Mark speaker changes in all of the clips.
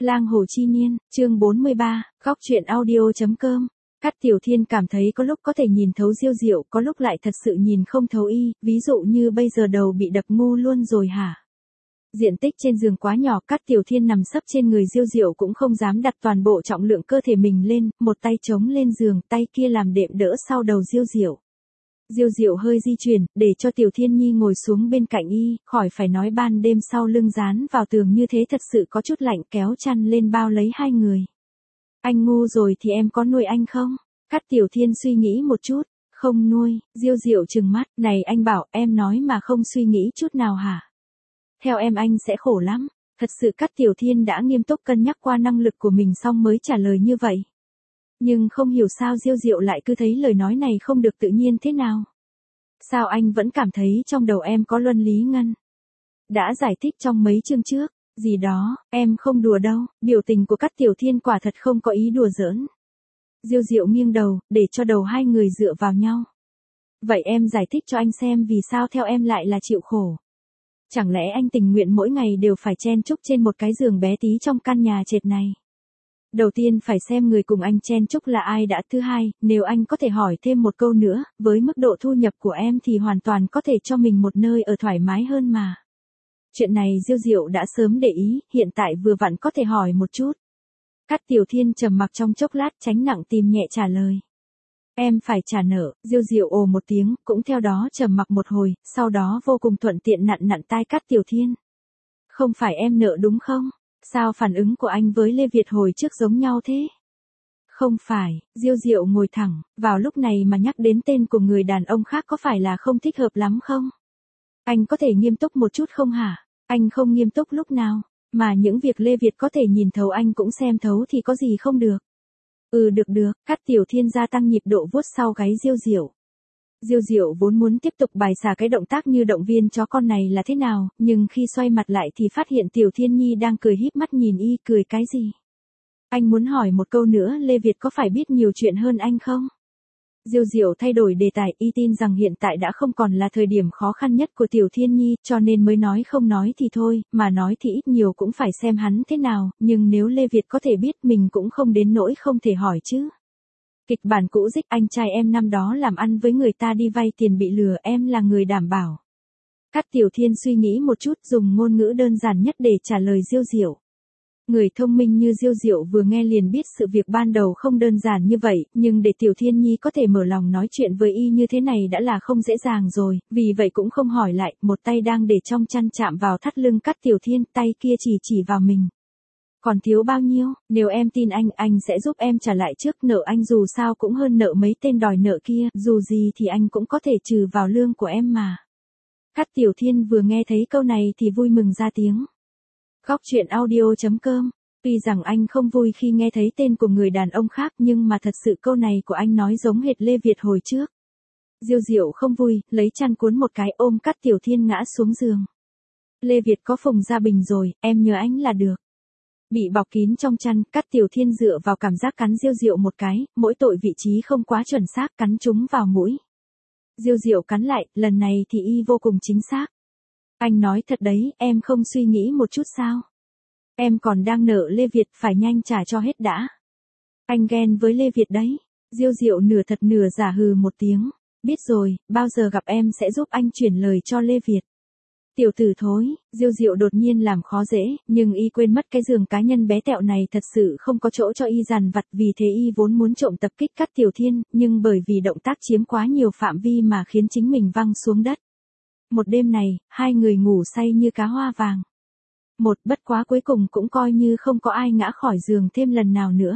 Speaker 1: Lang Hồ Chi Niên, chương 43, góc truyện audio.com. Cát Tiểu Thiên cảm thấy có lúc có thể nhìn thấu Diêu Diệu, có lúc lại thật sự nhìn không thấu y, ví dụ như bây giờ đầu bị đập ngu luôn rồi hả? Diện tích trên giường quá nhỏ, Cát Tiểu Thiên nằm sấp trên người Diêu Diệu cũng không dám đặt toàn bộ trọng lượng cơ thể mình lên, một tay chống lên giường, tay kia làm đệm đỡ sau đầu Diêu Diệu. Diêu Diệu hơi di chuyển, để cho Tiểu Thiên Nhi ngồi xuống bên cạnh y, khỏi phải nói ban đêm sau lưng dán vào tường như thế thật sự có chút lạnh, kéo chăn lên bao lấy hai người. Anh ngu rồi thì em có nuôi anh không? Cát Tiểu Thiên suy nghĩ một chút, không nuôi. Diêu Diệu trừng mắt, này anh bảo em nói mà không suy nghĩ chút nào hả? Theo em anh sẽ khổ lắm. Thật sự Cát Tiểu Thiên đã nghiêm túc cân nhắc qua năng lực của mình xong mới trả lời như vậy. Nhưng không hiểu sao Diêu Diệu lại cứ thấy lời nói này không được tự nhiên thế nào. Sao anh vẫn cảm thấy trong đầu em có luân lý ngân? Đã giải thích trong mấy chương trước, gì đó, em không đùa đâu, biểu tình của Cát Tiểu Thiên quả thật không có ý đùa giỡn. Diêu Diệu nghiêng đầu, để cho đầu hai người dựa vào nhau. Vậy em giải thích cho anh xem vì sao theo em lại là chịu khổ. Chẳng lẽ anh tình nguyện mỗi ngày đều phải chen chúc trên một cái giường bé tí trong căn nhà trệt này? Đầu tiên phải xem người cùng anh chen chúc là ai đã. Thứ hai, nếu anh có thể hỏi thêm một câu nữa, với mức độ thu nhập của em thì hoàn toàn có thể cho mình một nơi ở thoải mái hơn mà. Chuyện này Diêu Diệu đã sớm để ý, hiện tại vừa vặn có thể hỏi một chút. Cát Tiểu Thiên trầm mặc trong chốc lát, tránh nặng tìm nhẹ trả lời. Em phải trả nợ. Diêu Diệu ồ một tiếng, cũng theo đó trầm mặc một hồi, sau đó vô cùng thuận tiện nặn nặn tai Cát Tiểu Thiên. Không phải em nợ đúng không? Sao phản ứng của anh với Lê Việt hồi trước giống nhau thế? Không phải. Diêu Diệu ngồi thẳng, vào lúc này mà nhắc đến tên của người đàn ông khác có phải là không thích hợp lắm không? Anh có thể nghiêm túc một chút không hả? Anh không nghiêm túc lúc nào, mà những việc Lê Việt có thể nhìn thấu anh cũng xem thấu thì có gì không được. Được, Cát Tiểu Thiên gia tăng nhịp độ vuốt sau gáy Diêu Diệu. Diêu Diệu vốn muốn tiếp tục bài xả cái động tác như động viên chó con này là thế nào, nhưng khi xoay mặt lại thì phát hiện Tiểu Thiên Nhi đang cười híp mắt nhìn y, cười cái gì? Anh muốn hỏi một câu nữa, Lê Việt có phải biết nhiều chuyện hơn anh không? Diêu Diệu thay đổi đề tài, y tin rằng hiện tại đã không còn là thời điểm khó khăn nhất của Tiểu Thiên Nhi, cho nên mới nói không nói thì thôi, mà nói thì ít nhiều cũng phải xem hắn thế nào, nhưng nếu Lê Việt có thể biết mình cũng không đến nỗi không thể hỏi chứ. Kịch bản cũ dích, anh trai em năm đó làm ăn với người ta đi vay tiền bị lừa, em là người đảm bảo. Cát Tiểu Thiên suy nghĩ một chút, dùng ngôn ngữ đơn giản nhất để trả lời Diêu Diệu. Người thông minh như Diêu Diệu vừa nghe liền biết sự việc ban đầu không đơn giản như vậy, nhưng để Tiểu Thiên Nhi có thể mở lòng nói chuyện với y như thế này đã là không dễ dàng rồi, vì vậy cũng không hỏi lại, một tay đang để trong chăn chạm vào thắt lưng Cát Tiểu Thiên, tay kia chỉ vào mình. Còn thiếu bao nhiêu, nếu em tin anh sẽ giúp em trả lại trước, nợ anh dù sao cũng hơn nợ mấy tên đòi nợ kia, dù gì thì anh cũng có thể trừ vào lương của em mà. Cát Tiểu Thiên vừa nghe thấy câu này thì vui mừng ra tiếng. Góc truyện audio.com. Tuy rằng anh không vui khi nghe thấy tên của người đàn ông khác nhưng mà thật sự câu này của anh nói giống hệt Lê Việt hồi trước. Diêu Diệu không vui, lấy chăn cuốn một cái ôm Cát Tiểu Thiên ngã xuống giường. Lê Việt có Phùng Gia Bình rồi, em nhớ anh là được. Bị bọc kín trong chăn, Cát Tiểu Thiên dựa vào cảm giác cắn Diêu Diệu một cái, mỗi tội vị trí không quá chuẩn xác, cắn trúng vào mũi. Diêu Diệu cắn lại, lần này thì y vô cùng chính xác. Anh nói thật đấy, em không suy nghĩ một chút sao? Em còn đang nợ Lê Việt, phải nhanh trả cho hết đã. Anh ghen với Lê Việt đấy. Diêu Diệu nửa thật nửa giả hừ một tiếng. Biết rồi, bao giờ gặp em sẽ giúp anh chuyển lời cho Lê Việt. Tiểu tử thối. Diêu Diệu đột nhiên làm khó dễ, nhưng y quên mất cái giường cá nhân bé tẹo này thật sự không có chỗ cho y dằn vặt, vì thế y vốn muốn trộm tập kích Cát Tiểu Thiên, nhưng bởi vì động tác chiếm quá nhiều phạm vi mà khiến chính mình văng xuống đất. Một đêm này, hai người ngủ say như cá hoa vàng. Bất quá cuối cùng cũng coi như không có ai ngã khỏi giường thêm lần nào nữa.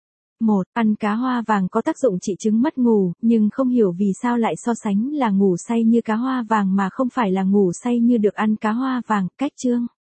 Speaker 1: Ăn cá hoa vàng có tác dụng trị chứng mất ngủ, nhưng không hiểu vì sao lại so sánh là ngủ say như cá hoa vàng mà không phải là ngủ say như được ăn cá hoa vàng. Cách chương.